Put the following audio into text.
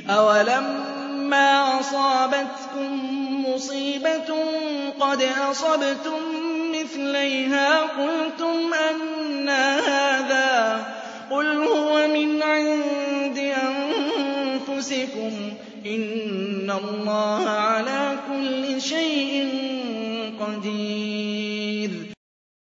أَوَلَمَّا أَصَابَتْكُم مُّصِيبَةٌ قَدْ أَصَبْتُم مِّثْلَيْهَا قُلْتُمْ أَنَّىٰ هَٰذَا ۖ قُلْ هُوَ مِنْ عِندِ أَنفُسِكُمْ ۗ إِنَّ اللَّهَ عَلَىٰ كُلِّ شَيْءٍ قَدِيرٌ